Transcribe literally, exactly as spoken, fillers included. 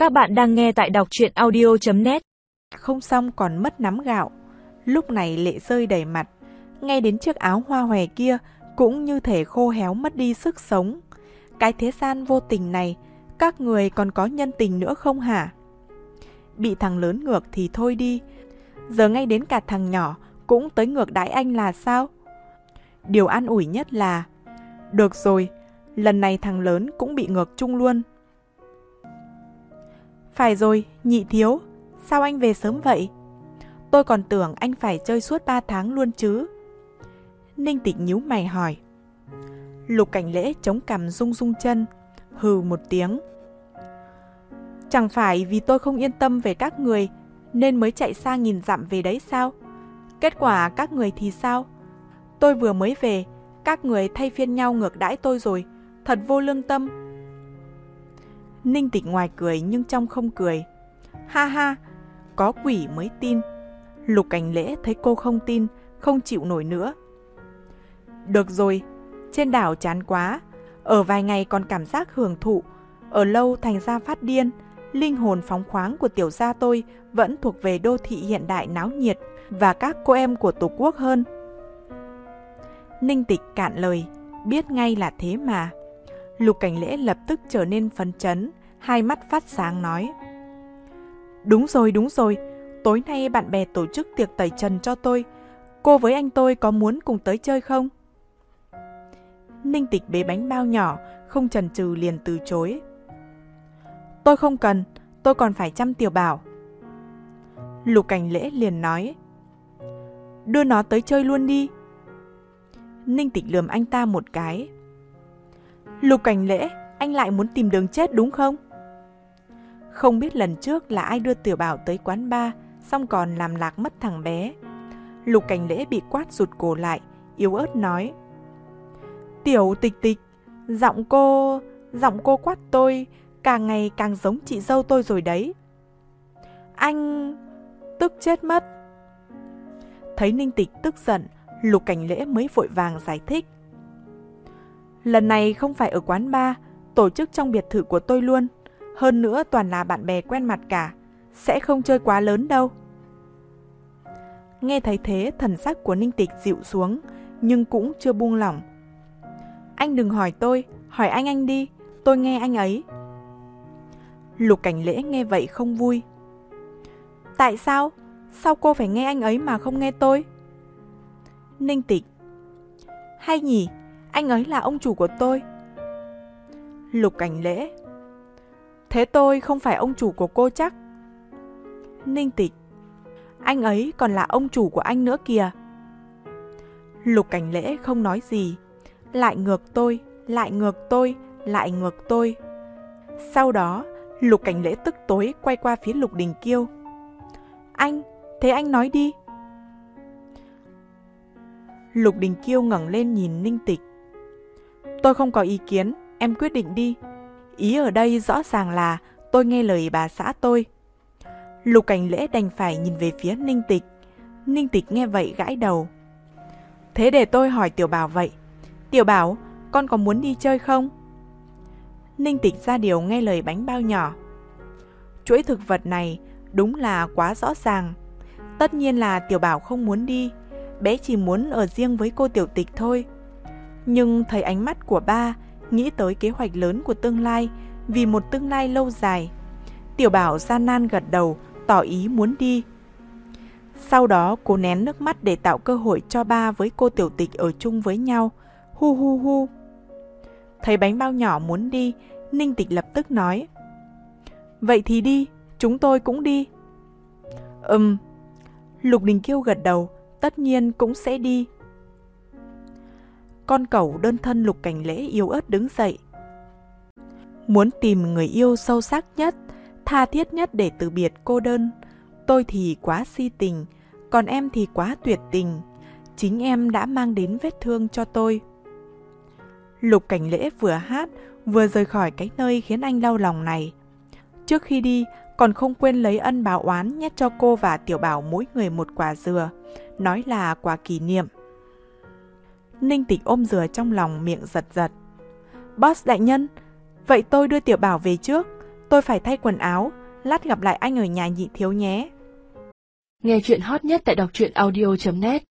Các bạn đang nghe tại đọc truyện audio chấm net. Không xong còn mất nắm gạo. Lúc này lệ rơi đầy mặt. Ngay đến chiếc áo hoa hòe kia cũng như thể khô héo mất đi sức sống. Cái thế gian vô tình này, các người còn có nhân tình nữa không hả? Bị thằng lớn ngược thì thôi đi, giờ ngay đến cả thằng nhỏ cũng tới ngược đãi anh là sao? Điều an ủi nhất là được rồi, lần này thằng lớn cũng bị ngược chung luôn. Phải rồi, nhị thiếu, sao anh về sớm vậy? Tôi còn tưởng anh phải chơi suốt ba tháng luôn chứ. Ninh Tịch nhíu mày hỏi. Lục Cảnh Lễ chống cằm rung rung chân, hừ một tiếng. Chẳng phải vì tôi không yên tâm về các người nên mới chạy xa nghìn dặm về đấy sao? Kết quả các người thì sao? Tôi vừa mới về, các người thay phiên nhau ngược đãi tôi rồi, thật vô lương tâm. Ninh Tịch ngoài cười nhưng trong không cười. Ha ha, có quỷ mới tin. Lục Cảnh Lễ thấy cô không tin, không chịu nổi nữa. Được rồi, trên đảo chán quá, ở vài ngày còn cảm giác hưởng thụ, ở lâu thành ra phát điên. Linh hồn phóng khoáng của tiểu gia tôi vẫn thuộc về đô thị hiện đại náo nhiệt và các cô em của Tổ quốc hơn. Ninh Tịch cạn lời, biết ngay là thế mà. Lục Cảnh Lễ lập tức trở nên phấn chấn, hai mắt phát sáng nói. Đúng rồi, đúng rồi, tối nay bạn bè tổ chức tiệc tẩy trần cho tôi. Cô với anh tôi có muốn cùng tới chơi không? Ninh Tịch bế bánh bao nhỏ, không chần chừ liền từ chối. Tôi không cần, tôi còn phải chăm Tiểu Bảo. Lục Cảnh Lễ liền nói. Đưa nó tới chơi luôn đi. Ninh Tịch lườm anh ta một cái. Lục Cảnh Lễ, anh lại muốn tìm đường chết đúng không? Không biết lần trước là ai đưa Tiểu Bảo tới quán bar, xong còn làm lạc mất thằng bé. Lục Cảnh Lễ bị quát rụt cổ lại, yếu ớt nói. Tiểu Tịch Tịch, giọng cô, giọng cô quát tôi càng ngày càng giống chị dâu tôi rồi đấy. Anh... tức chết mất. Thấy Ninh Tịch tức giận, Lục Cảnh Lễ mới vội vàng giải thích. Lần này không phải ở quán bar, tổ chức trong biệt thự của tôi luôn. Hơn nữa toàn là bạn bè quen mặt cả, sẽ không chơi quá lớn đâu. Nghe thấy thế, thần sắc của Ninh Tịch dịu xuống, nhưng cũng chưa buông lỏng. Anh đừng hỏi tôi, hỏi anh anh đi, tôi nghe anh ấy. Lục Cảnh Lễ nghe vậy không vui. Tại sao? Sao cô phải nghe anh ấy mà không nghe tôi? Ninh Tịch. Hay nhỉ, anh ấy là ông chủ của tôi. Lục Cảnh Lễ. Thế tôi không phải ông chủ của cô chắc? Ninh Tịch. Anh ấy còn là ông chủ của anh nữa kìa. Lục Cảnh Lễ không nói gì. Lại ngược tôi, lại ngược tôi, lại ngược tôi. Sau đó, Lục Cảnh Lễ tức tối quay qua phía Lục Đình Kiêu. Anh, thế anh nói đi. Lục Đình Kiêu ngẩng lên nhìn Ninh Tịch. Tôi không có ý kiến, em quyết định đi. Ý ở đây rõ ràng là tôi nghe lời bà xã tôi. Lục Cảnh Lễ đành phải nhìn về phía Ninh Tịch. Ninh Tịch nghe vậy gãi đầu. Thế để tôi hỏi Tiểu Bảo vậy. Tiểu Bảo, con có muốn đi chơi không? Ninh Tịch ra điều nghe lời bánh bao nhỏ. Chuỗi thực vật này đúng là quá rõ ràng. Tất nhiên là Tiểu Bảo không muốn đi. Bé chỉ muốn ở riêng với cô Tiểu Tịch thôi. Nhưng thấy ánh mắt của ba, nghĩ tới kế hoạch lớn của tương lai, vì một tương lai lâu dài. Tiểu Bảo gian nan gật đầu, tỏ ý muốn đi. Sau đó cô nén nước mắt để tạo cơ hội cho ba với cô Tiểu Tịch ở chung với nhau. Hu hu hu. Thấy bánh bao nhỏ muốn đi, Ninh Tịch lập tức nói. Vậy thì đi, chúng tôi cũng đi. Ừm. Lục Đình Kiêu gật đầu, tất nhiên cũng sẽ đi. Con cẩu đơn thân Lục Cảnh Lễ yếu ớt đứng dậy. Muốn tìm người yêu sâu sắc nhất, tha thiết nhất để từ biệt cô đơn. Tôi thì quá si tình, còn em thì quá tuyệt tình. Chính em đã mang đến vết thương cho tôi. Lục Cảnh Lễ vừa hát, vừa rời khỏi cái nơi khiến anh đau lòng này. Trước khi đi, còn không quên lấy ân báo oán nhét cho cô và Tiểu Bảo mỗi người một quả dừa, nói là quà kỷ niệm. Ninh Tịch ôm dừa trong lòng, miệng giật giật. Boss đại nhân, vậy tôi đưa Tiểu Bảo về trước. tôi phải thay quần áo, lát gặp lại anh ở nhà nhị thiếu nhé. Nghe chuyện hot nhất tại đọc truyện audio chấm net.